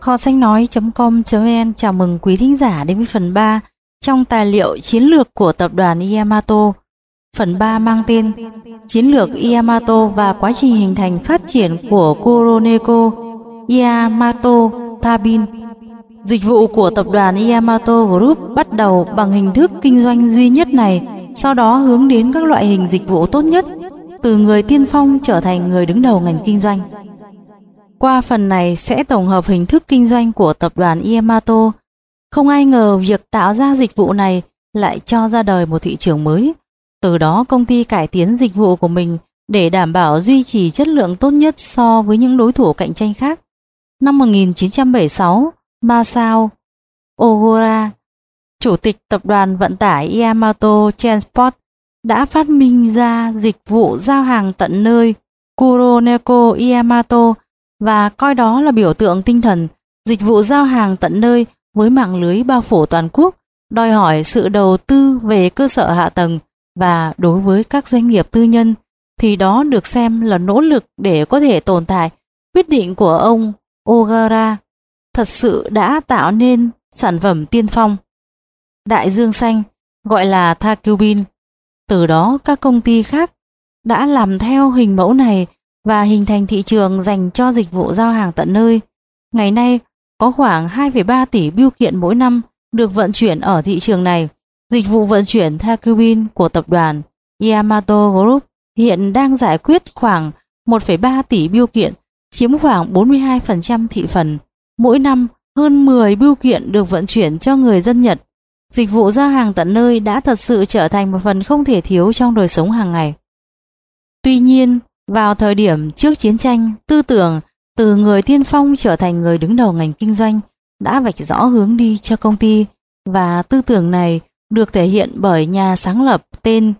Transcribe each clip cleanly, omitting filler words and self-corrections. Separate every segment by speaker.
Speaker 1: Kho sách nói.com.vn chào mừng quý thính giả đến với phần 3 trong tài liệu chiến lược của tập đoàn Yamato. Phần 3 mang tên Chiến lược Yamato và quá trình hình thành phát triển của Kuroneko Yamato Turbine. Dịch vụ của tập đoàn Yamato Group bắt đầu bằng hình thức kinh doanh duy nhất này, sau đó hướng đến các loại hình dịch vụ tốt nhất, từ người tiên phong trở thành người đứng đầu ngành kinh doanh. Qua phần này sẽ tổng hợp hình thức kinh doanh của tập đoàn Yamato. Không ai ngờ việc tạo ra dịch vụ này lại cho ra đời một thị trường mới. Từ đó công ty cải tiến dịch vụ của mình để đảm bảo duy trì chất lượng tốt nhất so với những đối thủ cạnh tranh khác. Năm 1976, Masao Ogura, chủ tịch tập đoàn vận tải Yamato Transport, đã phát minh ra dịch vụ giao hàng tận nơi Kuroneko Yamato và coi đó là biểu tượng tinh thần. Dịch vụ giao hàng tận nơi với mạng lưới bao phủ toàn quốc đòi hỏi sự đầu tư về cơ sở hạ tầng, và đối với các doanh nghiệp tư nhân thì đó được xem là nỗ lực để có thể tồn tại. Quyết định của ông Ogura thật sự đã tạo nên sản phẩm tiên phong đại dương xanh, gọi là Takubin. Từ đó các công ty khác đã làm theo hình mẫu này và hình thành thị trường dành cho dịch vụ giao hàng tận nơi. Ngày nay có khoảng 2,3 tỷ bưu kiện mỗi năm được vận chuyển ở thị trường này. Dịch vụ vận chuyển Takubin của tập đoàn Yamato Group hiện đang giải quyết khoảng 1,3 tỷ bưu kiện, chiếm khoảng 42% thị phần. Mỗi năm hơn 10 bưu kiện được vận chuyển cho người dân Nhật. Dịch vụ giao hàng tận nơi đã thật sự trở thành một phần không thể thiếu trong đời sống hàng ngày. Tuy nhiên, vào thời điểm trước chiến tranh, tư tưởng từ người tiên phong trở thành người đứng đầu ngành kinh doanh đã vạch rõ hướng đi cho công ty, và tư tưởng này được thể hiện bởi nhà sáng lập tên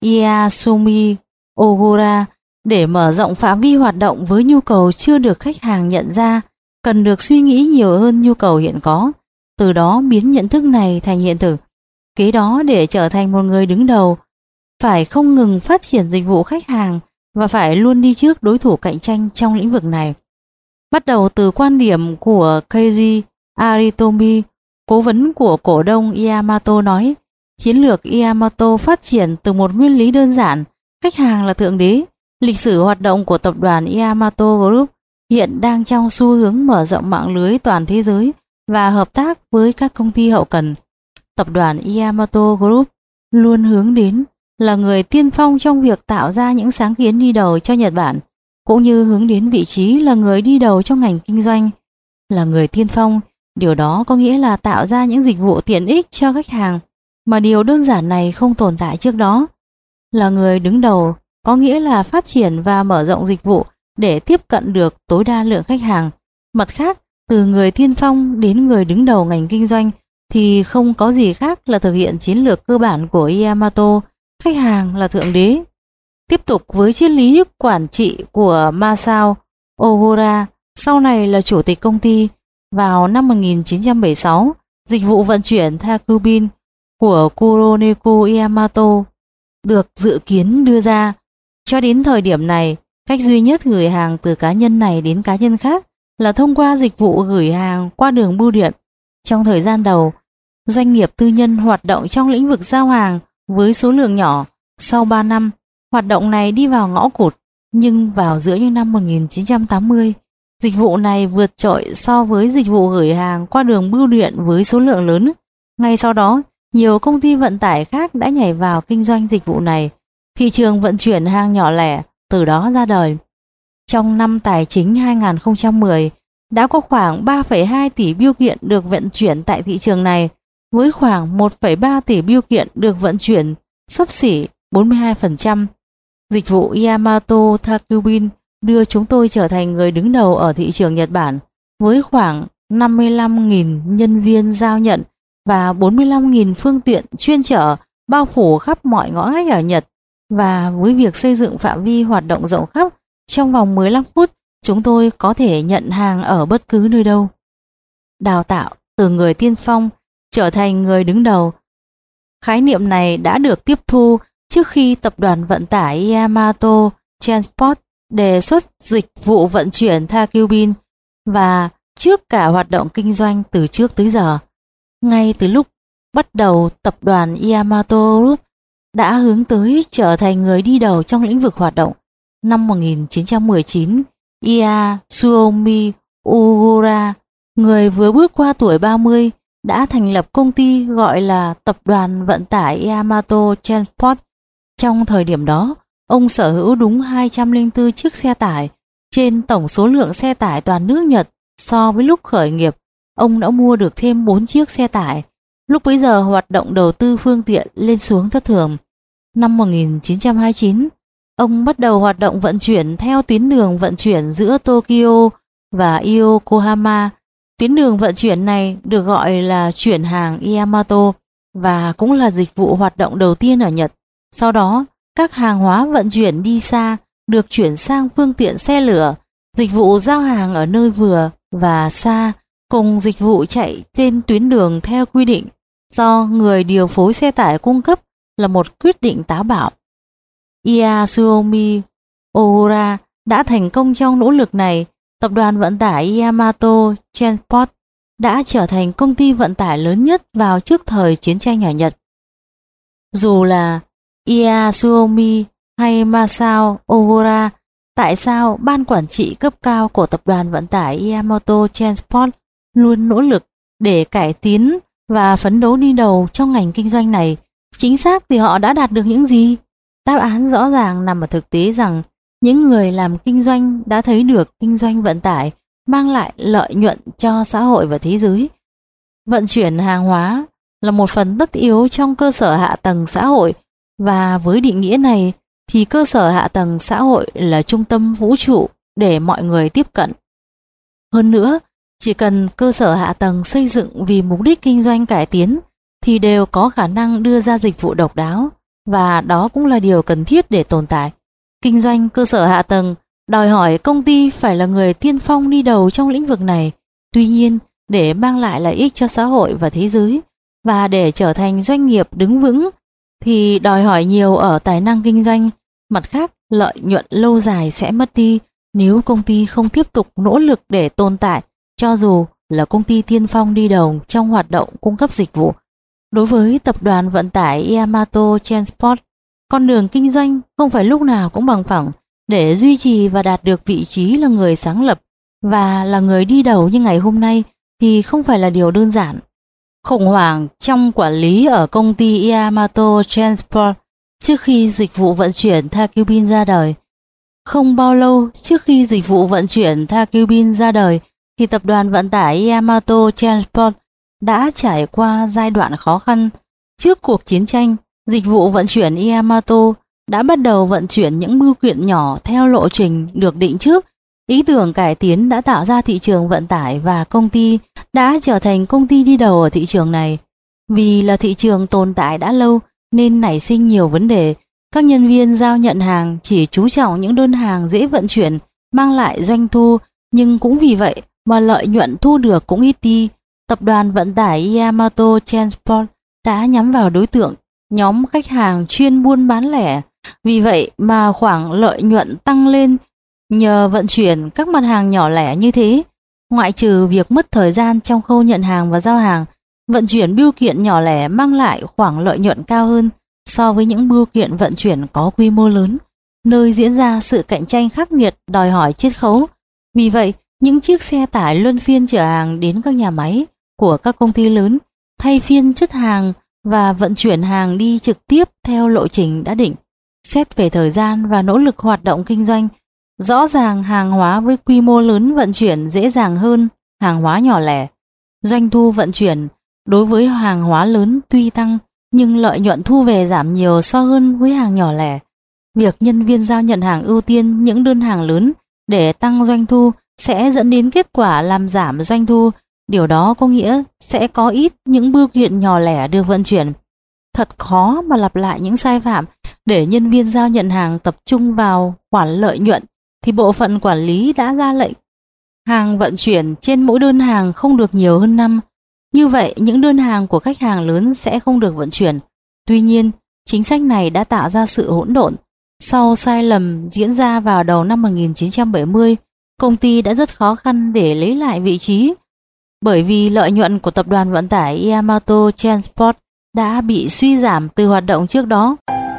Speaker 1: Iyasumi Ogura. Để mở rộng phạm vi hoạt động với nhu cầu chưa được khách hàng nhận ra, cần được suy nghĩ nhiều hơn nhu cầu hiện có, từ đó biến nhận thức này thành hiện thực. Kế đó, để trở thành một người đứng đầu, phải không ngừng phát triển dịch vụ khách hàng và phải luôn đi trước đối thủ cạnh tranh trong lĩnh vực này. Bắt đầu từ quan điểm của Keiji Aritomi, cố vấn của cổ đông Yamato nói, chiến lược Yamato phát triển từ một nguyên lý đơn giản: khách hàng là thượng đế. Lịch sử hoạt động của tập đoàn Yamato Group hiện đang trong xu hướng mở rộng mạng lưới toàn thế giới và hợp tác với các công ty hậu cần. Tập đoàn Yamato Group luôn hướng đến là người tiên phong trong việc tạo ra những sáng kiến đi đầu cho Nhật Bản, cũng như hướng đến vị trí là người đi đầu trong ngành kinh doanh. Là người tiên phong, điều đó có nghĩa là tạo ra những dịch vụ tiện ích cho khách hàng mà điều đơn giản này không tồn tại trước đó. Là người đứng đầu có nghĩa là phát triển và mở rộng dịch vụ để tiếp cận được tối đa lượng khách hàng. Mặt khác, từ người tiên phong đến người đứng đầu ngành kinh doanh thì không có gì khác là thực hiện chiến lược cơ bản của Yamato: khách hàng là thượng đế. Tiếp tục với triết lý quản trị của Masao Ogura, sau này là chủ tịch công ty, vào năm 1976, dịch vụ vận chuyển Takubin của Kuroneko Yamato được dự kiến đưa ra. Cho đến thời điểm này, cách duy nhất gửi hàng từ cá nhân này đến cá nhân khác là thông qua dịch vụ gửi hàng qua đường bưu điện. Trong thời gian đầu, doanh nghiệp tư nhân hoạt động trong lĩnh vực giao hàng với số lượng nhỏ. Sau 3 năm, hoạt động này đi vào ngõ cụt, nhưng vào giữa những năm 1980, dịch vụ này vượt trội so với dịch vụ gửi hàng qua đường bưu điện với số lượng lớn. Ngay sau đó, nhiều công ty vận tải khác đã nhảy vào kinh doanh dịch vụ này. Thị trường vận chuyển hàng nhỏ lẻ từ đó ra đời. Trong năm tài chính 2010, đã có khoảng 3,2 tỷ bưu kiện được vận chuyển tại thị trường này, với khoảng 1,3 tỷ bưu kiện được vận chuyển, xấp xỉ 42%. Dịch vụ Yamato Takubin đưa chúng tôi trở thành người đứng đầu ở thị trường Nhật Bản, với khoảng 55.000 nhân viên giao nhận và 45.000 phương tiện chuyên chở bao phủ khắp mọi ngõ ngách ở Nhật. Và với việc xây dựng phạm vi hoạt động rộng khắp, trong vòng 15 phút chúng tôi có thể nhận hàng ở bất cứ nơi đâu. Đào tạo từ người tiên phong trở thành người đứng đầu. Khái niệm này đã được tiếp thu trước khi tập đoàn vận tải Yamato Transport đề xuất dịch vụ vận chuyển Takubin, và trước cả hoạt động kinh doanh từ trước tới giờ. Ngay từ lúc bắt đầu, tập đoàn Yamato Group đã hướng tới trở thành người đi đầu trong lĩnh vực hoạt động. Năm 1919, Iya Suomi Ogura, người vừa bước qua tuổi 30, đã thành lập công ty gọi là Tập đoàn Vận tải Yamato Transport. Trong thời điểm đó, ông sở hữu đúng 204 chiếc xe tải. Trên tổng số lượng xe tải toàn nước Nhật, so với lúc khởi nghiệp, ông đã mua được thêm 4 chiếc xe tải. Lúc bấy giờ hoạt động đầu tư phương tiện lên xuống thất thường. Năm 1929, ông bắt đầu hoạt động vận chuyển theo tuyến đường vận chuyển giữa Tokyo và Yokohama. Tuyến đường vận chuyển này được gọi là chuyển hàng Yamato và cũng là dịch vụ hoạt động đầu tiên ở Nhật. Sau đó, các hàng hóa vận chuyển đi xa được chuyển sang phương tiện xe lửa, dịch vụ giao hàng ở nơi vừa và xa, cùng dịch vụ chạy trên tuyến đường theo quy định do người điều phối xe tải cung cấp là một quyết định táo bạo. Iya Suomi Ogura đã thành công trong nỗ lực này. Tập đoàn vận tải Yamato Transport đã trở thành công ty vận tải lớn nhất vào trước thời chiến tranh ở Nhật. Dù là Iya Suomi hay Masao Ogura, tại sao ban quản trị cấp cao của tập đoàn vận tải Yamato Transport luôn nỗ lực để cải tiến và phấn đấu đi đầu trong ngành kinh doanh này? Chính xác thì họ đã đạt được những gì? Đáp án rõ ràng nằm ở thực tế rằng những người làm kinh doanh đã thấy được kinh doanh vận tải mang lại lợi nhuận cho xã hội và thế giới. Vận chuyển hàng hóa là một phần tất yếu trong cơ sở hạ tầng xã hội, và với định nghĩa này thì cơ sở hạ tầng xã hội là trung tâm vũ trụ để mọi người tiếp cận. Hơn nữa, chỉ cần cơ sở hạ tầng xây dựng vì mục đích kinh doanh cải tiến thì đều có khả năng đưa ra dịch vụ độc đáo, và đó cũng là điều cần thiết để tồn tại. Kinh doanh cơ sở hạ tầng đòi hỏi công ty phải là người tiên phong đi đầu trong lĩnh vực này. Tuy nhiên, để mang lại lợi ích cho xã hội và thế giới, và để trở thành doanh nghiệp đứng vững, thì đòi hỏi nhiều ở tài năng kinh doanh. Mặt khác, lợi nhuận lâu dài sẽ mất đi nếu công ty không tiếp tục nỗ lực để tồn tại, cho dù là công ty tiên phong đi đầu trong hoạt động cung cấp dịch vụ. Đối với tập đoàn vận tải Yamato Transport, con đường kinh doanh không phải lúc nào cũng bằng phẳng. Để duy trì và đạt được vị trí là người sáng lập và là người đi đầu như ngày hôm nay thì không phải là điều đơn giản. Khủng hoảng trong quản lý ở công ty Yamato Transport trước khi dịch vụ vận chuyển Takubin ra đời. Không bao lâu trước khi dịch vụ vận chuyển Takubin ra đời thì tập đoàn vận tải Yamato Transport đã trải qua giai đoạn khó khăn. Trước cuộc chiến tranh, dịch vụ vận chuyển Yamato đã bắt đầu vận chuyển những bưu kiện nhỏ theo lộ trình được định trước. Ý tưởng cải tiến đã tạo ra thị trường vận tải và công ty đã trở thành công ty đi đầu ở thị trường này. Vì là thị trường tồn tại đã lâu nên nảy sinh nhiều vấn đề. Các nhân viên giao nhận hàng chỉ chú trọng những đơn hàng dễ vận chuyển, mang lại doanh thu, nhưng cũng vì vậy mà lợi nhuận thu được cũng ít đi. Tập đoàn vận tải Yamato Transport đã nhắm vào đối tượng nhóm khách hàng chuyên buôn bán lẻ. Vì vậy mà khoản lợi nhuận tăng lên nhờ vận chuyển các mặt hàng nhỏ lẻ như thế. Ngoại trừ việc mất thời gian trong khâu nhận hàng và giao hàng, vận chuyển bưu kiện nhỏ lẻ mang lại khoản lợi nhuận cao hơn so với những bưu kiện vận chuyển có quy mô lớn, nơi diễn ra sự cạnh tranh khắc nghiệt đòi hỏi chiết khấu. Vì vậy, những chiếc xe tải luân phiên chở hàng đến các nhà máy của các công ty lớn, thay phiên chất hàng và vận chuyển hàng đi trực tiếp theo lộ trình đã định. Xét về thời gian và nỗ lực hoạt động kinh doanh, rõ ràng hàng hóa với quy mô lớn vận chuyển dễ dàng hơn hàng hóa nhỏ lẻ. Doanh thu vận chuyển đối với hàng hóa lớn tuy tăng, nhưng lợi nhuận thu về giảm nhiều so hơn với hàng nhỏ lẻ. Việc nhân viên giao nhận hàng ưu tiên những đơn hàng lớn để tăng doanh thu sẽ dẫn đến kết quả làm giảm doanh thu. Điều đó có nghĩa sẽ có ít những bưu kiện nhỏ lẻ được vận chuyển. Thật khó mà lặp lại những sai phạm để nhân viên giao nhận hàng tập trung vào khoản lợi nhuận, thì bộ phận quản lý đã ra lệnh hàng vận chuyển trên mỗi đơn hàng không được nhiều hơn 5. Như vậy, những đơn hàng của khách hàng lớn sẽ không được vận chuyển. Tuy nhiên, chính sách này đã tạo ra sự hỗn độn. Sau sai lầm diễn ra vào đầu năm 1970, công ty đã rất khó khăn để lấy lại vị trí, bởi vì lợi nhuận của tập đoàn vận tải Yamato Transport đã bị suy giảm từ hoạt động trước đó.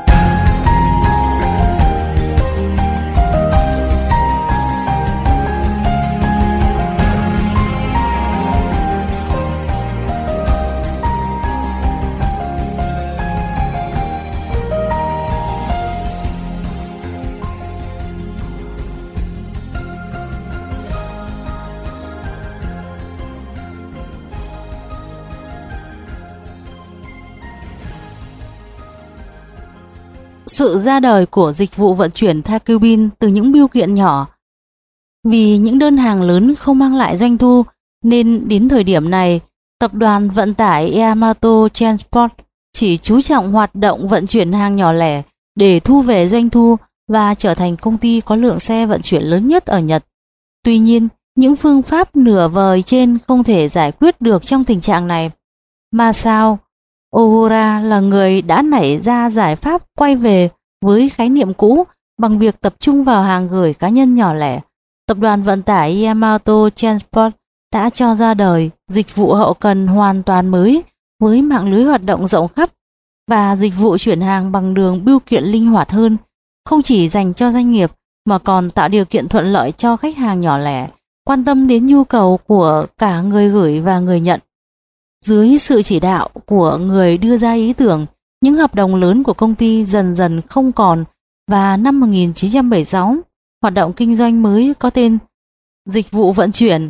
Speaker 1: Sự ra đời của dịch vụ vận chuyển Takubin từ những bưu kiện nhỏ. Vì những đơn hàng lớn không mang lại doanh thu, nên đến thời điểm này, tập đoàn vận tải Yamato Transport chỉ chú trọng hoạt động vận chuyển hàng nhỏ lẻ để thu về doanh thu và trở thành công ty có lượng xe vận chuyển lớn nhất ở Nhật. Tuy nhiên, những phương pháp nửa vời trên không thể giải quyết được trong tình trạng này. Masao Ogura là người đã nảy ra giải pháp quay về với khái niệm cũ bằng việc tập trung vào hàng gửi cá nhân nhỏ lẻ. Tập đoàn vận tải Yamato Transport đã cho ra đời dịch vụ hậu cần hoàn toàn mới với mạng lưới hoạt động rộng khắp và dịch vụ chuyển hàng bằng đường bưu kiện linh hoạt hơn, không chỉ dành cho doanh nghiệp mà còn tạo điều kiện thuận lợi cho khách hàng nhỏ lẻ, quan tâm đến nhu cầu của cả người gửi và người nhận. Dưới sự chỉ đạo của người đưa ra ý tưởng, những hợp đồng lớn của công ty dần dần không còn, và năm 1976, hoạt động kinh doanh mới có tên dịch vụ vận chuyển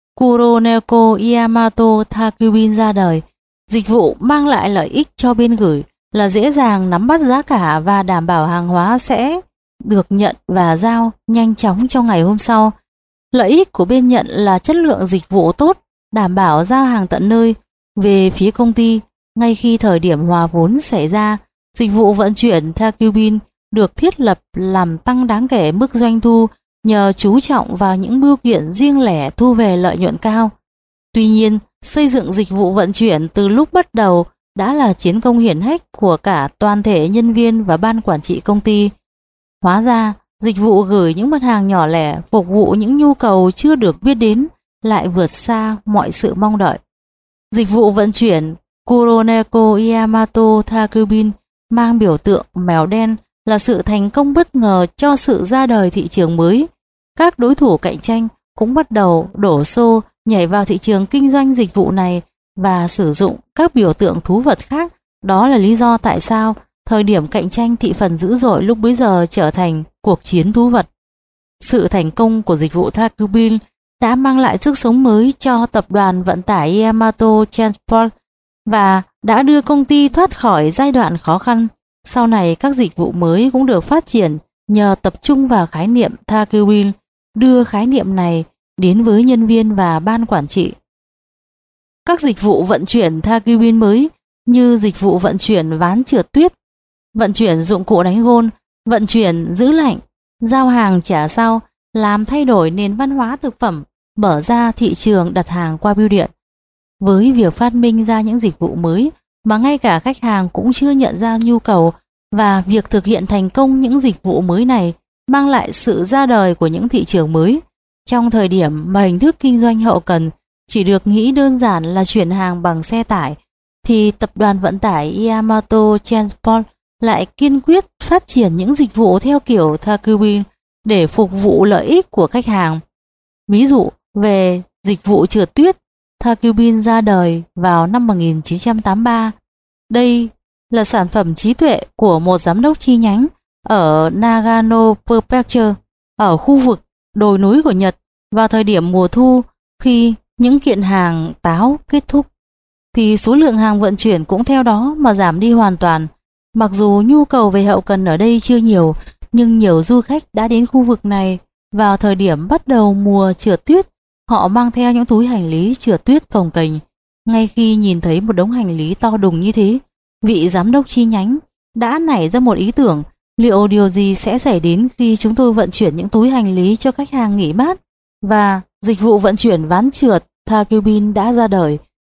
Speaker 1: Kuroneko Yamato Takubin ra đời. Dịch vụ mang lại lợi ích cho bên gửi là dễ dàng nắm bắt giá cả và đảm bảo hàng hóa sẽ được nhận và giao nhanh chóng trong ngày hôm sau. Lợi ích của bên nhận là chất lượng dịch vụ tốt, đảm bảo giao hàng tận nơi. Về phía công ty, ngay khi thời điểm hòa vốn xảy ra, dịch vụ vận chuyển Takubin được thiết lập làm tăng đáng kể mức doanh thu nhờ chú trọng vào những bưu kiện riêng lẻ thu về lợi nhuận cao. Tuy nhiên, xây dựng dịch vụ vận chuyển từ lúc bắt đầu đã là chiến công hiển hách của cả toàn thể nhân viên và ban quản trị công ty. Hóa ra, dịch vụ gửi những mặt hàng nhỏ lẻ phục vụ những nhu cầu chưa được biết đến lại vượt xa mọi sự mong đợi. Dịch vụ vận chuyển Kuroneko Yamato Takubin mang biểu tượng mèo đen là sự thành công bất ngờ cho sự ra đời thị trường mới. Các đối thủ cạnh tranh cũng bắt đầu đổ xô nhảy vào thị trường kinh doanh dịch vụ này và sử dụng các biểu tượng thú vật khác. Đó là lý do tại sao thời điểm cạnh tranh thị phần dữ dội lúc bấy giờ trở thành cuộc chiến thú vật. Sự thành công của dịch vụ Takubin đã mang lại sức sống mới cho tập đoàn vận tải Yamato Transport và đã đưa công ty thoát khỏi giai đoạn khó khăn. Sau này các dịch vụ mới cũng được phát triển nhờ tập trung vào khái niệm Takubin, đưa khái niệm này đến với nhân viên và ban quản trị. Các dịch vụ vận chuyển Takubin mới như dịch vụ vận chuyển ván trượt tuyết, vận chuyển dụng cụ đánh gôn, vận chuyển giữ lạnh, giao hàng trả sau, làm thay đổi nền văn hóa thực phẩm, mở ra thị trường đặt hàng qua bưu điện. Với việc phát minh ra những dịch vụ mới mà ngay cả khách hàng cũng chưa nhận ra nhu cầu, và việc thực hiện thành công những dịch vụ mới này mang lại sự ra đời của những thị trường mới. Trong thời điểm mà hình thức kinh doanh hậu cần chỉ được nghĩ đơn giản là chuyển hàng bằng xe tải, thì tập đoàn vận tải Yamato Transport lại kiên quyết phát triển những dịch vụ theo kiểu Takubin để phục vụ lợi ích của khách hàng. Ví dụ về dịch vụ trượt tuyết, Takubin ra đời vào năm 1983. Đây là sản phẩm trí tuệ của một giám đốc chi nhánh ở Nagano Prefecture, ở khu vực đồi núi của Nhật. Vào thời điểm mùa thu, khi những kiện hàng táo kết thúc, thì số lượng hàng vận chuyển cũng theo đó mà giảm đi hoàn toàn. Mặc dù nhu cầu về hậu cần ở đây chưa nhiều, nhưng nhiều du khách đã đến khu vực này vào thời điểm bắt đầu mùa trượt tuyết. Họ mang theo những túi hành lý trượt tuyết cồng kềnh. Ngay khi nhìn thấy một đống hành lý to đùng như thế, vị giám đốc chi nhánh đã nảy ra một ý tưởng: liệu điều gì sẽ xảy đến khi chúng tôi vận chuyển những túi hành lý cho khách hàng nghỉ mát? Và dịch vụ vận chuyển ván trượt Takubin đã ra đời.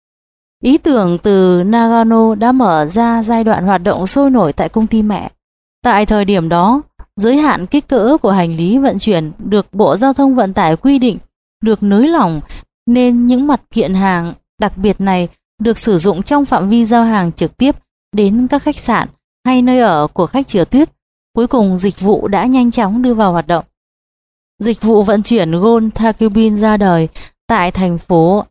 Speaker 1: Ý tưởng từ Nagano đã mở ra giai đoạn hoạt động sôi nổi tại công ty mẹ. Tại thời điểm đó, Giới hạn kích cỡ của hành lý vận chuyển được Bộ Giao thông Vận tải quy định được nới lỏng, nên những mặt kiện hàng đặc biệt này được sử dụng trong phạm vi giao hàng trực tiếp đến các khách sạn hay nơi ở của khách trượt tuyết. Cuối cùng dịch vụ đã nhanh chóng đưa vào hoạt động. Dịch vụ vận chuyển Gold Takubin ra đời tại thành phố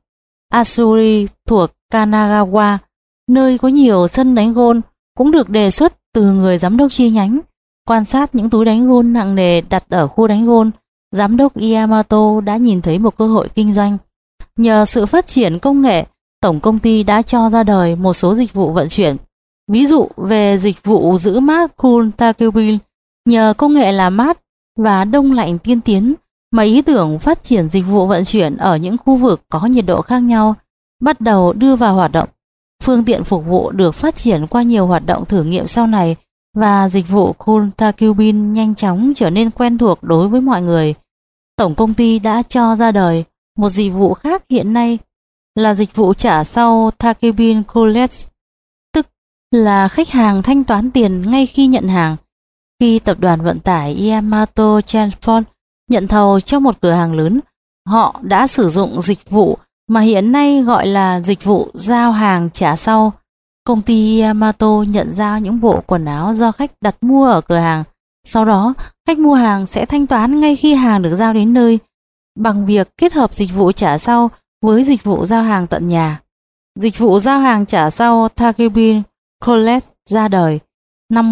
Speaker 1: Asuri thuộc Kanagawa, nơi có nhiều sân đánh gôn, cũng được đề xuất từ người giám đốc chi nhánh. Quan sát những túi đánh gôn nặng nề đặt ở khu đánh gôn, giám đốc Yamato đã nhìn thấy một cơ hội kinh doanh. Nhờ sự phát triển công nghệ, tổng công ty đã cho ra đời một số dịch vụ vận chuyển. Ví dụ về dịch vụ giữ mát Cool Takubin, nhờ công nghệ làm mát và đông lạnh tiên tiến mà ý tưởng phát triển dịch vụ vận chuyển ở những khu vực có nhiệt độ khác nhau bắt đầu đưa vào hoạt động. Phương tiện phục vụ được phát triển qua nhiều hoạt động thử nghiệm sau này và dịch vụ Cool Takubin nhanh chóng trở nên quen thuộc đối với mọi người. Tổng công ty đã cho ra đời một dịch vụ khác hiện nay là dịch vụ trả sau Takubin Collect, tức là khách hàng thanh toán tiền ngay khi nhận hàng. Khi tập đoàn vận tải Yamato Transport nhận thầu cho một cửa hàng lớn, họ đã sử dụng dịch vụ mà hiện nay gọi là dịch vụ giao hàng trả sau. Công ty Yamato nhận giao những bộ quần áo do khách đặt mua ở cửa hàng. Sau đó, khách mua hàng sẽ thanh toán ngay khi hàng được giao đến nơi bằng việc kết hợp dịch vụ trả sau với dịch vụ giao hàng tận nhà. Dịch vụ giao hàng trả sau Takubin Collect ra đời năm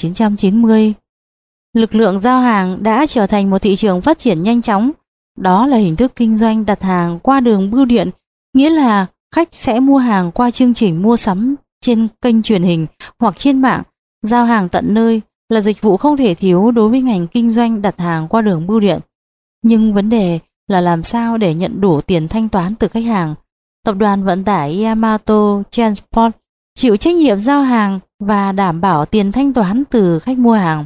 Speaker 1: 1990. Lực lượng giao hàng đã trở thành một thị trường phát triển nhanh chóng. Đó là hình thức kinh doanh đặt hàng qua đường bưu điện, nghĩa là khách sẽ mua hàng qua chương trình mua sắm trên kênh truyền hình hoặc trên mạng. Giao hàng tận nơi là dịch vụ không thể thiếu đối với ngành kinh doanh đặt hàng qua đường bưu điện. Nhưng vấn đề là làm sao để nhận đủ tiền thanh toán từ khách hàng. Tập đoàn vận tải Yamato Transport chịu trách nhiệm giao hàng và đảm bảo tiền thanh toán từ khách mua hàng.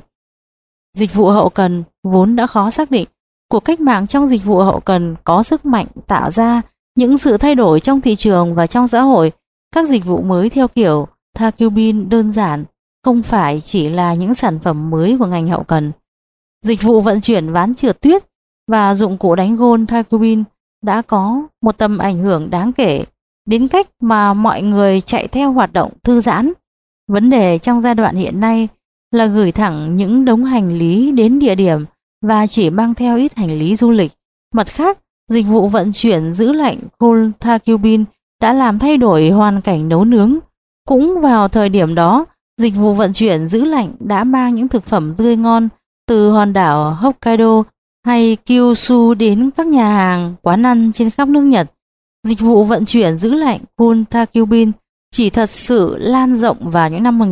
Speaker 1: Dịch vụ hậu cần vốn đã khó xác định. Cuộc cách mạng trong dịch vụ hậu cần có sức mạnh tạo ra những sự thay đổi trong thị trường và trong xã hội. Các dịch vụ mới theo kiểu Takubin đơn giản không phải chỉ là những sản phẩm mới của ngành hậu cần. Dịch vụ vận chuyển ván trượt tuyết và dụng cụ đánh gôn Takubin đã có một tầm ảnh hưởng đáng kể đến cách mà mọi người chạy theo hoạt động thư giãn. Vấn đề trong giai đoạn hiện nay là gửi thẳng những đống hành lý đến địa điểm và chỉ mang theo ít hành lý du lịch. Mặt khác, dịch vụ vận chuyển giữ lạnh Cool Takubin đã làm thay đổi hoàn cảnh nấu nướng. Cũng vào thời điểm đó, dịch vụ vận chuyển giữ lạnh đã mang những thực phẩm tươi ngon từ hòn đảo Hokkaido hay Kyushu đến các nhà hàng, quán ăn trên khắp nước Nhật. Dịch vụ vận chuyển giữ lạnh Cool Takubin chỉ thật sự lan rộng vào những năm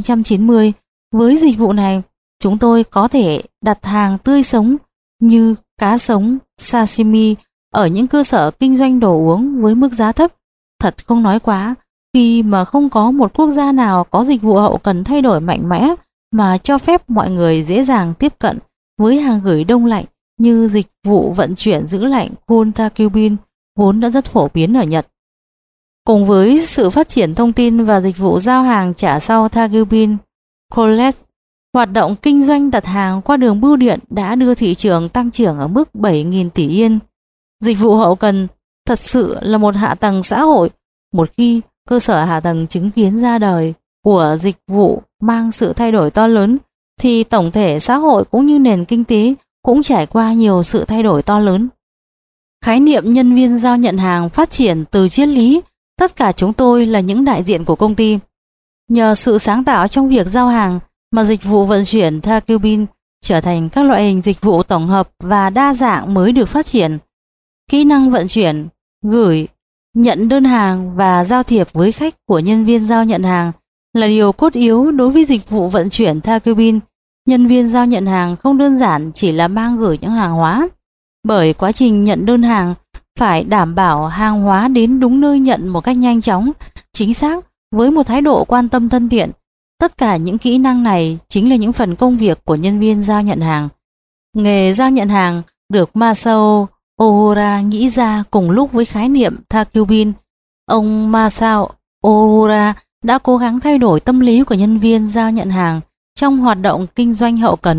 Speaker 1: 1990. Với dịch vụ này, chúng tôi có thể đặt hàng tươi sống như cá sống, sashimi ở những cơ sở kinh doanh đồ uống với mức giá thấp. Thật không nói quá khi mà không có một quốc gia nào có dịch vụ hậu cần thay đổi mạnh mẽ mà cho phép mọi người dễ dàng tiếp cận với hàng gửi đông lạnh như dịch vụ vận chuyển giữ lạnh Cool Takubin vốn đã rất phổ biến ở Nhật. Cùng với sự phát triển thông tin và dịch vụ giao hàng trả sau Takubin Collect, hoạt động kinh doanh đặt hàng qua đường bưu điện đã đưa thị trường tăng trưởng ở mức 7.000 tỷ yên. Dịch vụ hậu cần thật sự là một hạ tầng xã hội. Một khi cơ sở hạ tầng chứng kiến ra đời của dịch vụ mang sự thay đổi to lớn, thì tổng thể xã hội cũng như nền kinh tế cũng trải qua nhiều sự thay đổi to lớn. Khái niệm nhân viên giao nhận hàng phát triển từ triết lý tất cả chúng tôi là những đại diện của công ty. Nhờ sự sáng tạo trong việc giao hàng mà dịch vụ vận chuyển Takubin trở thành các loại hình dịch vụ tổng hợp và đa dạng mới được phát triển. Kỹ năng vận chuyển, gửi, nhận đơn hàng và giao thiệp với khách của nhân viên giao nhận hàng là điều cốt yếu đối với dịch vụ vận chuyển Takubin. Nhân viên giao nhận hàng không đơn giản chỉ là mang gửi những hàng hóa, bởi quá trình nhận đơn hàng phải đảm bảo hàng hóa đến đúng nơi nhận một cách nhanh chóng, chính xác với một thái độ quan tâm thân thiện. Tất cả những kỹ năng này chính là những phần công việc của nhân viên giao nhận hàng. Nghề giao nhận hàng được Masao Ohura nghĩ ra cùng lúc với khái niệm Takubin. Ông Masao Ohura đã cố gắng thay đổi tâm lý của nhân viên giao nhận hàng trong hoạt động kinh doanh hậu cần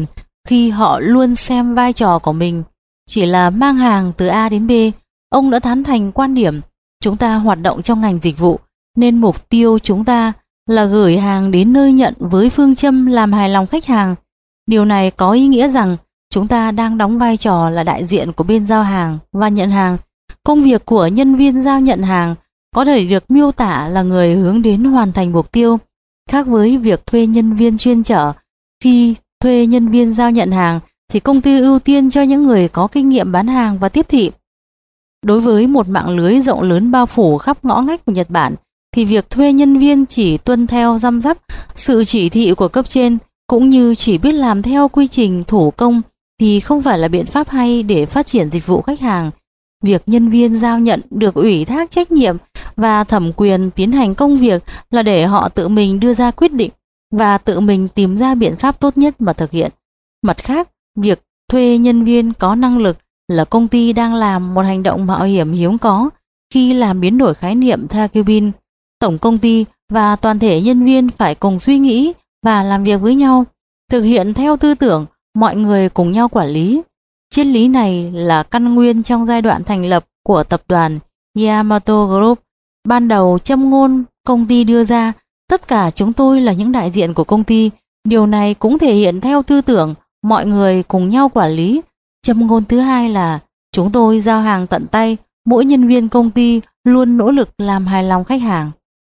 Speaker 1: khi họ luôn xem vai trò của mình chỉ là mang hàng từ A đến B. Ông đã tán thành quan điểm chúng ta hoạt động trong ngành dịch vụ nên mục tiêu chúng ta là gửi hàng đến nơi nhận với phương châm làm hài lòng khách hàng. Điều này có ý nghĩa rằng chúng ta đang đóng vai trò là đại diện của bên giao hàng và nhận hàng. Công việc của nhân viên giao nhận hàng có thể được miêu tả là người hướng đến hoàn thành mục tiêu, khác với việc thuê nhân viên chuyên chở. Khi thuê nhân viên giao nhận hàng thì công ty ưu tiên cho những người có kinh nghiệm bán hàng và tiếp thị. Đối với một mạng lưới rộng lớn bao phủ khắp ngõ ngách của Nhật Bản thì việc thuê nhân viên chỉ tuân theo răm rắp sự chỉ thị của cấp trên cũng như chỉ biết làm theo quy trình thủ công thì không phải là biện pháp hay để phát triển dịch vụ khách hàng. Việc nhân viên giao nhận được ủy thác trách nhiệm và thẩm quyền tiến hành công việc là để họ tự mình đưa ra quyết định và tự mình tìm ra biện pháp tốt nhất mà thực hiện. Mặt khác, việc thuê nhân viên có năng lực là công ty đang làm một hành động mạo hiểm hiếm có khi làm biến đổi khái niệm Takubin. Tổng công ty và toàn thể nhân viên phải cùng suy nghĩ và làm việc với nhau, thực hiện theo tư tưởng mọi người cùng nhau quản lý. Triết lý này là căn nguyên trong giai đoạn thành lập của tập đoàn Yamato Group. Ban đầu châm ngôn công ty đưa ra, tất cả chúng tôi là những đại diện của công ty. Điều này cũng thể hiện theo tư tưởng mọi người cùng nhau quản lý. Châm ngôn thứ hai là chúng tôi giao hàng tận tay, mỗi nhân viên công ty luôn nỗ lực làm hài lòng khách hàng.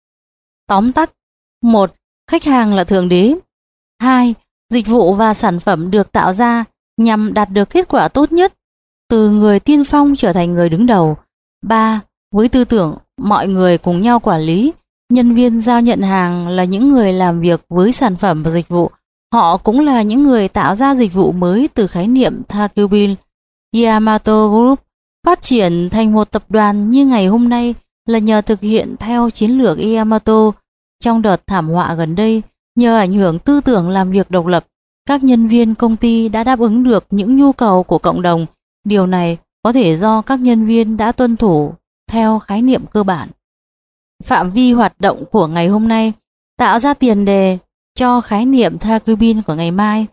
Speaker 1: Tóm tắt: 1. Khách hàng là thượng đế. 2. Dịch vụ và sản phẩm được tạo ra nhằm đạt được kết quả tốt nhất, từ người tiên phong trở thành người đứng đầu. 3. Với tư tưởng mọi người cùng nhau quản lý, nhân viên giao nhận hàng là những người làm việc với sản phẩm và dịch vụ. Họ cũng là những người tạo ra dịch vụ mới từ khái niệm Takubin. Yamato Group phát triển thành một tập đoàn như ngày hôm nay là nhờ thực hiện theo chiến lược Yamato. Trong đợt thảm họa gần đây, nhờ ảnh hưởng tư tưởng làm việc độc lập, các nhân viên công ty đã đáp ứng được những nhu cầu của cộng đồng. Điều này có thể do các nhân viên đã tuân thủ theo khái niệm cơ bản. Phạm vi hoạt động của ngày hôm nay tạo ra tiền đề cho khái niệm Takubin của ngày mai.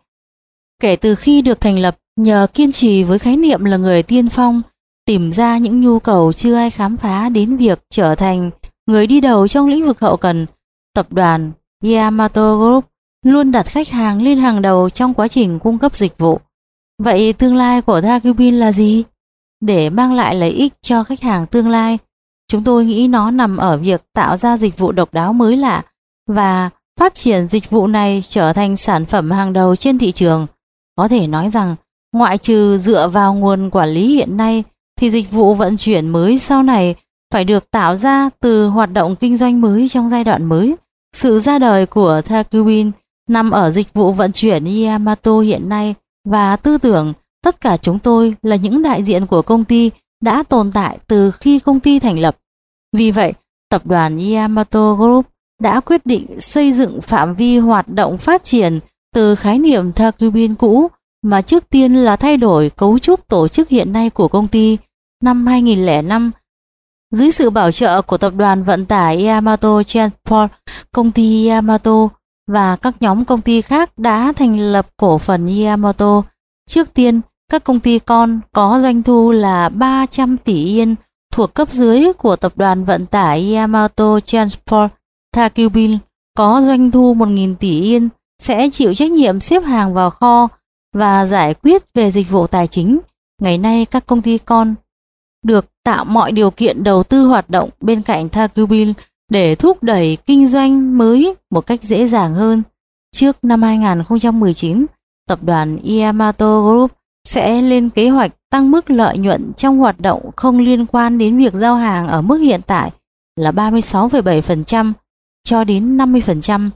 Speaker 1: Kể từ khi được thành lập, nhờ kiên trì với khái niệm là người tiên phong, tìm ra những nhu cầu chưa ai khám phá đến việc trở thành người đi đầu trong lĩnh vực hậu cần, tập đoàn Yamato Group luôn đặt khách hàng lên hàng đầu trong quá trình cung cấp dịch vụ. Vậy tương lai của Takubin là gì? Để mang lại lợi ích cho khách hàng tương lai, chúng tôi nghĩ nó nằm ở việc tạo ra dịch vụ độc đáo mới lạ và phát triển dịch vụ này trở thành sản phẩm hàng đầu trên thị trường. Có thể nói rằng, ngoại trừ dựa vào nguồn quản lý hiện nay, thì dịch vụ vận chuyển mới sau này phải được tạo ra từ hoạt động kinh doanh mới trong giai đoạn mới. Sự ra đời của Takubin nằm ở dịch vụ vận chuyển Yamato hiện nay và tư tưởng tất cả chúng tôi là những đại diện của công ty đã tồn tại từ khi công ty thành lập. Vì vậy, tập đoàn Yamato Group đã quyết định xây dựng phạm vi hoạt động phát triển từ khái niệm Takubin cũ mà trước tiên là thay đổi cấu trúc tổ chức hiện nay của công ty. Năm 2005, dưới sự bảo trợ của tập đoàn vận tải Yamato Transport, công ty Yamato và các nhóm công ty khác đã thành lập cổ phần Yamato. Trước tiên, các công ty con có doanh thu là 300 tỷ yên thuộc cấp dưới của tập đoàn vận tải Yamato Transport. Takubin có doanh thu 1.000 tỷ yên sẽ chịu trách nhiệm xếp hàng vào kho và giải quyết về dịch vụ tài chính. Ngày nay các công ty con được tạo mọi điều kiện đầu tư hoạt động bên cạnh Takubin để thúc đẩy kinh doanh mới một cách dễ dàng hơn. Trước năm 2019, tập đoàn Yamato Group sẽ lên kế hoạch tăng mức lợi nhuận trong hoạt động không liên quan đến việc giao hàng ở mức hiện tại là 36,7% cho đến 50%.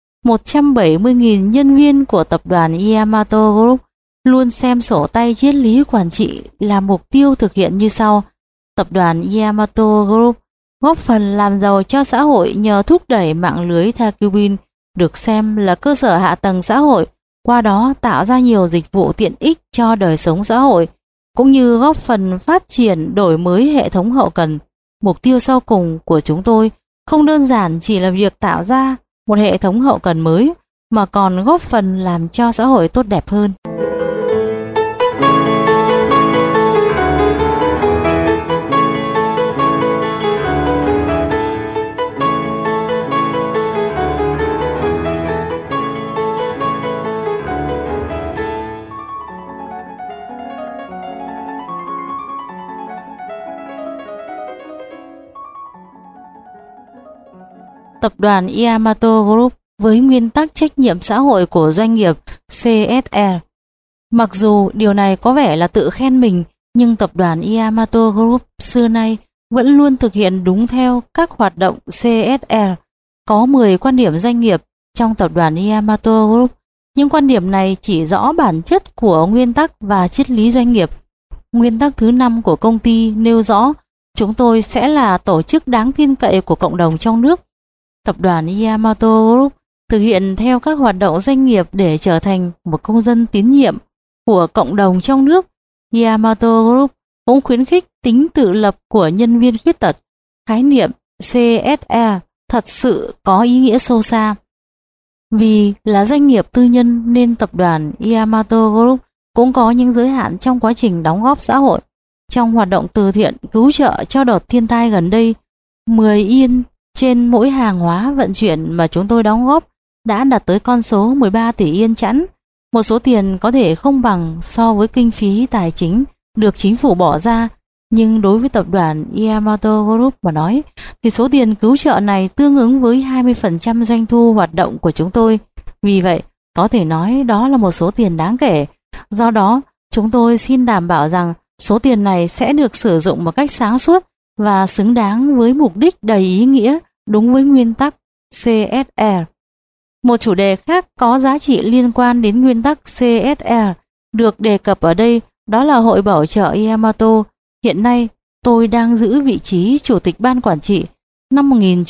Speaker 1: 170.000 nhân viên của tập đoàn Yamato Group luôn xem sổ tay triết lý quản trị là mục tiêu thực hiện như sau. Tập đoàn Yamato Group góp phần làm giàu cho xã hội nhờ thúc đẩy mạng lưới Takubin được xem là cơ sở hạ tầng xã hội, qua đó tạo ra nhiều dịch vụ tiện ích cho đời sống xã hội, cũng như góp phần phát triển đổi mới hệ thống hậu cần. Mục tiêu sau cùng của chúng tôi không đơn giản chỉ là việc tạo ra một hệ thống hậu cần mới, mà còn góp phần làm cho xã hội tốt đẹp hơn. tập đoàn Yamato Group với nguyên tắc trách nhiệm xã hội của doanh nghiệp CSR. Mặc dù điều này có vẻ là tự khen mình, nhưng tập đoàn Yamato Group xưa nay vẫn luôn thực hiện đúng theo các hoạt động CSR. Có 10 quan điểm doanh nghiệp trong tập đoàn Yamato Group. Những quan điểm này chỉ rõ bản chất của nguyên tắc và triết lý doanh nghiệp. Nguyên tắc thứ 5 của công ty nêu rõ chúng tôi sẽ là tổ chức đáng tin cậy của cộng đồng trong nước. Tập đoàn Yamato Group thực hiện theo các hoạt động doanh nghiệp để trở thành một công dân tín nhiệm của cộng đồng trong nước. Yamato Group cũng khuyến khích tính tự lập của nhân viên khuyết tật. Khái niệm CSR thật sự có ý nghĩa sâu xa. Vì là doanh nghiệp tư nhân nên tập đoàn Yamato Group cũng có những giới hạn trong quá trình đóng góp xã hội. Trong hoạt động từ thiện cứu trợ cho đợt thiên tai gần đây, 10 yên trên mỗi hàng hóa vận chuyển mà chúng tôi đóng góp đã đạt tới con số 13 tỷ yên chẵn. Một số tiền có thể không bằng so với kinh phí tài chính được chính phủ bỏ ra, nhưng đối với tập đoàn Yamato Group mà nói thì số tiền cứu trợ này tương ứng với 20% doanh thu hoạt động của chúng tôi. Vì vậy, có thể nói đó là một số tiền đáng kể. Do đó, chúng tôi xin đảm bảo rằng số tiền này sẽ được sử dụng một cách sáng suốt và xứng đáng với mục đích đầy ý nghĩa, đúng với nguyên tắc CSR. Một chủ đề khác có giá trị liên quan đến nguyên tắc CSR được đề cập ở đây, đó là Hội Bảo trợ Yamato. Hiện nay, tôi đang giữ vị trí Chủ tịch Ban Quản trị. Năm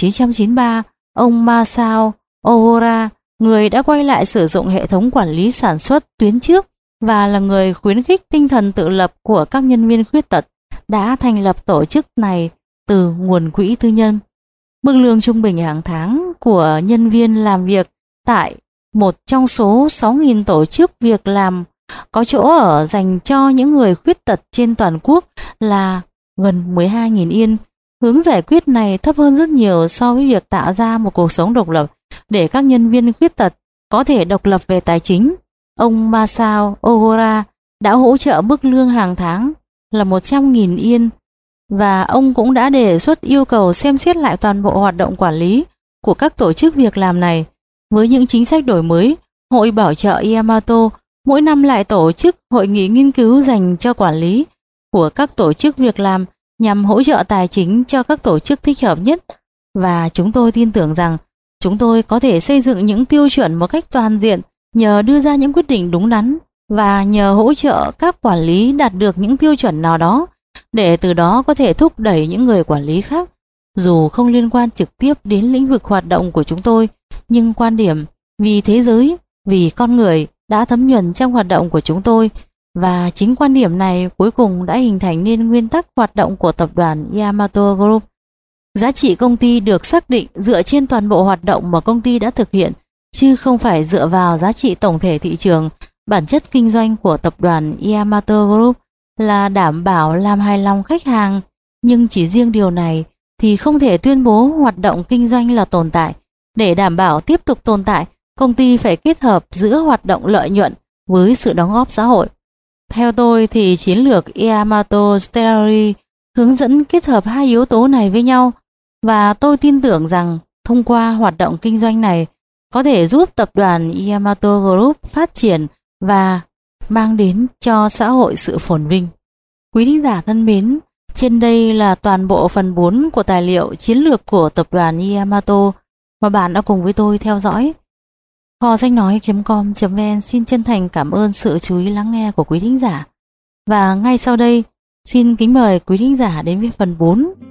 Speaker 1: 1993, ông Masao Ogura, người đã quay lại sử dụng hệ thống quản lý sản xuất tuyến trước và là người khuyến khích tinh thần tự lập của các nhân viên khuyết tật, đã thành lập tổ chức này từ nguồn quỹ tư nhân. Mức lương trung bình hàng tháng của nhân viên làm việc tại một trong số 6.000 tổ chức việc làm có chỗ ở dành cho những người khuyết tật trên toàn quốc là gần 12.000 yên. Hướng giải quyết này thấp hơn rất nhiều so với việc tạo ra một cuộc sống độc lập để các nhân viên khuyết tật có thể độc lập về tài chính. Ông Masao Ogura đã hỗ trợ mức lương hàng tháng là 100.000 yên và ông cũng đã đề xuất yêu cầu xem xét lại toàn bộ hoạt động quản lý của các tổ chức việc làm này. Với những chính sách đổi mới, Hội Bảo trợ Yamato mỗi năm lại tổ chức hội nghị nghiên cứu dành cho quản lý của các tổ chức việc làm nhằm hỗ trợ tài chính cho các tổ chức thích hợp nhất. Và chúng tôi tin tưởng rằng chúng tôi có thể xây dựng những tiêu chuẩn một cách toàn diện nhờ đưa ra những quyết định đúng đắn và nhờ hỗ trợ các quản lý đạt được những tiêu chuẩn nào đó để từ đó có thể thúc đẩy những người quản lý khác. Dù không liên quan trực tiếp đến lĩnh vực hoạt động của chúng tôi, nhưng quan điểm vì thế giới, vì con người đã thấm nhuần trong hoạt động của chúng tôi, và chính quan điểm này cuối cùng đã hình thành nên nguyên tắc hoạt động của tập đoàn Yamato Group. Giá trị công ty được xác định dựa trên toàn bộ hoạt động mà công ty đã thực hiện, chứ không phải dựa vào giá trị tổng thể thị trường. Bản chất kinh doanh của tập đoàn Yamato Group là đảm bảo làm hài lòng khách hàng, nhưng chỉ riêng điều này thì không thể tuyên bố hoạt động kinh doanh là tồn tại. Để đảm bảo tiếp tục tồn tại, công ty phải kết hợp giữa hoạt động lợi nhuận với sự đóng góp xã hội. Theo tôi thì chiến lược Yamato Strategy hướng dẫn kết hợp hai yếu tố này với nhau, và tôi tin tưởng rằng thông qua hoạt động kinh doanh này có thể giúp tập đoàn Yamato Group phát triển và mang đến cho xã hội sự phồn vinh. Quý thính giả thân mến, trên đây là toàn bộ phần 4 của tài liệu chiến lược của tập đoàn Yamato mà bạn đã cùng với tôi theo dõi. Kho sách nói.com.vn xin chân thành cảm ơn sự chú ý lắng nghe của quý thính giả. Và ngay sau đây, xin kính mời quý thính giả đến với phần 4